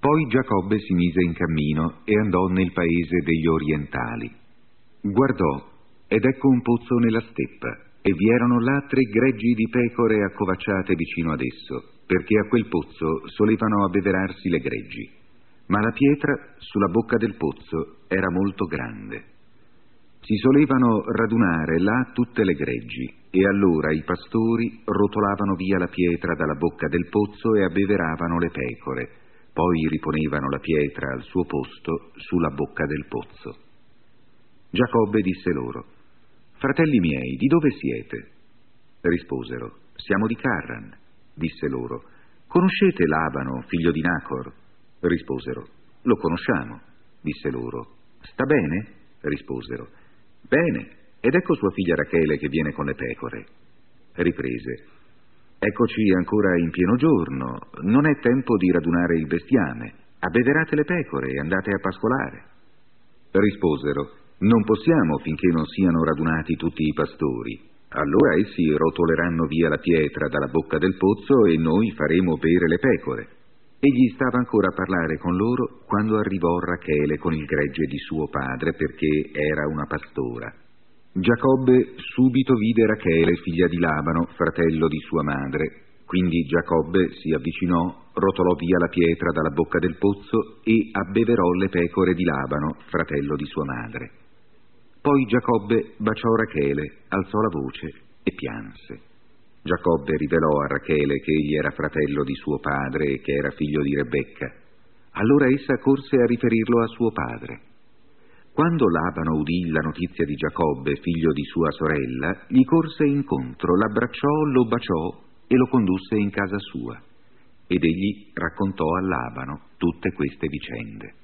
Poi Giacobbe si mise in cammino e andò nel paese degli orientali. Guardò, ed ecco un pozzo nella steppa, e vi erano là 3 greggi di pecore accovacciate vicino ad esso, perché a quel pozzo solevano abbeverarsi le greggi. Ma la pietra sulla bocca del pozzo era molto grande. Si solevano radunare là tutte le greggi, e allora i pastori rotolavano via la pietra dalla bocca del pozzo e abbeveravano le pecore, poi riponevano la pietra al suo posto sulla bocca del pozzo. Giacobbe disse loro: «Fratelli miei, di dove siete?» Risposero: «Siamo di Carran». Disse loro: «Conoscete Labano, figlio di Nacor?» Risposero: «Lo conosciamo». Disse loro: «Sta bene?» Risposero: «Bene, ed ecco sua figlia Rachele che viene con le pecore». Riprese: «Eccoci ancora in pieno giorno, non è tempo di radunare il bestiame, abbeverate le pecore e andate a pascolare». Risposero: «Non possiamo finché non siano radunati tutti i pastori. Allora essi rotoleranno via la pietra dalla bocca del pozzo e noi faremo bere le pecore». Egli stava ancora a parlare con loro quando arrivò Rachele con il gregge di suo padre, perché era una pastora. Giacobbe subito vide Rachele, figlia di Labano, fratello di sua madre. Quindi Giacobbe si avvicinò, rotolò via la pietra dalla bocca del pozzo e abbeverò le pecore di Labano, fratello di sua madre. Poi Giacobbe baciò Rachele, alzò la voce e pianse. Giacobbe rivelò a Rachele che egli era fratello di suo padre e che era figlio di Rebecca. Allora essa corse a riferirlo a suo padre. Quando Labano udì la notizia di Giacobbe, figlio di sua sorella, gli corse incontro, l'abbracciò, lo baciò e lo condusse in casa sua. Ed egli raccontò a Labano tutte queste vicende.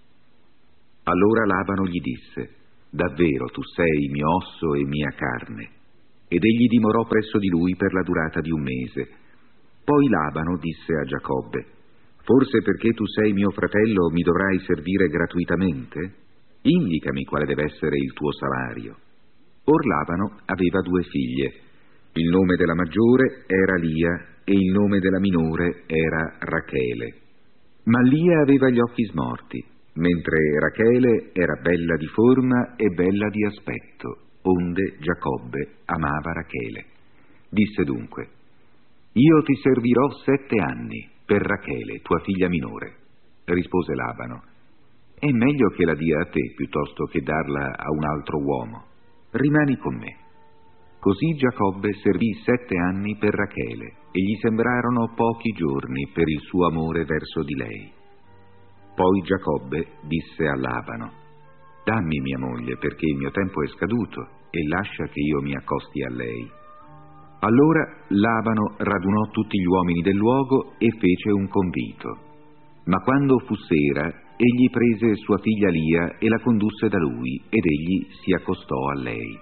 Allora Labano gli disse: «Davvero tu sei mio osso e mia carne». Ed egli dimorò presso di lui per la durata di 1 mese. Poi Labano disse a Giacobbe: «Forse perché tu sei mio fratello mi dovrai servire gratuitamente? Indicami quale deve essere il tuo salario». Or Labano aveva 2 figlie. Il nome della maggiore era Lia e il nome della minore era Rachele. Ma Lia aveva gli occhi smorti, mentre Rachele era bella di forma e bella di aspetto. Onde Giacobbe amava Rachele. Disse dunque: «Io ti servirò 7 anni per Rachele, tua figlia minore». Rispose Labano: «È meglio che la dia a te piuttosto che darla a un altro uomo. Rimani con me». Così Giacobbe servì 7 anni per Rachele e gli sembrarono pochi giorni per il suo amore verso di lei. Poi Giacobbe disse a Labano: «Dammi mia moglie, perché il mio tempo è scaduto, e lascia che io mi accosti a lei». Allora Labano radunò tutti gli uomini del luogo e fece un convito. Ma quando fu sera, egli prese sua figlia Lia e la condusse da lui, ed egli si accostò a lei.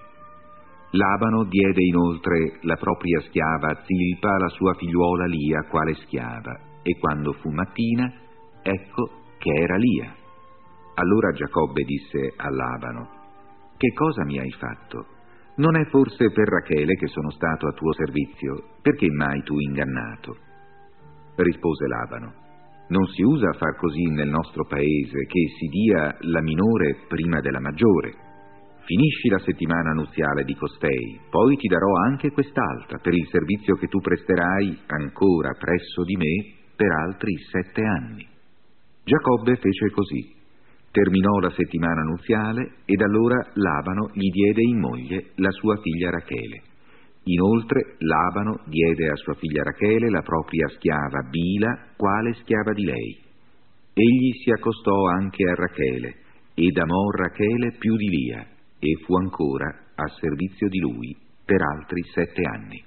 Labano diede inoltre la propria schiava Zilpa alla sua figliuola Lia quale schiava, e quando fu mattina, ecco che era Lia. Allora Giacobbe disse a Labano: «Che cosa mi hai fatto? Non è forse per Rachele che sono stato a tuo servizio? Perché mai tu ingannato?» Rispose Labano: «Non si usa far così nel nostro paese, che si dia la minore prima della maggiore. Finisci la settimana nuziale di costei, poi ti darò anche quest'altra per il servizio che tu presterai ancora presso di me per altri 7 anni». Giacobbe fece così. Terminò la settimana nuziale ed allora Labano gli diede in moglie la sua figlia Rachele. Inoltre Labano diede a sua figlia Rachele la propria schiava Bila, quale schiava di lei. Egli si accostò anche a Rachele ed amò Rachele più di Lia e fu ancora a servizio di lui per altri 7 anni.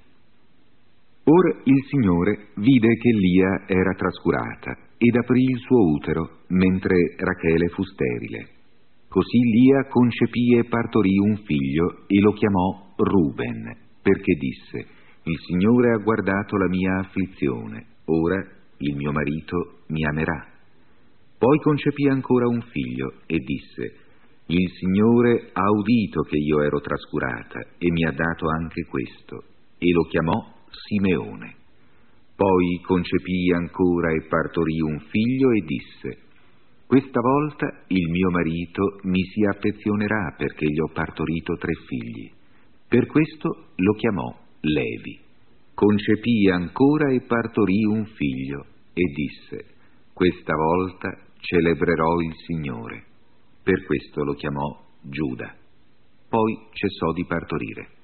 Or il Signore vide che Lia era trascurata ed aprì il suo utero, mentre Rachele fu sterile. Così Lia concepì e partorì un figlio e lo chiamò Ruben, perché disse: «Il Signore ha guardato la mia afflizione, ora il mio marito mi amerà». Poi concepì ancora un figlio e disse: «Il Signore ha udito che io ero trascurata e mi ha dato anche questo», e lo chiamò Simeone. Poi concepì ancora e partorì un figlio e disse: Questa volta il mio marito mi si affezionerà perché gli ho partorito 3 figli. Per questo lo chiamò Levi. Concepì ancora e partorì un figlio e disse: questa volta celebrerò il Signore. Per questo lo chiamò Giuda. Poi cessò di partorire.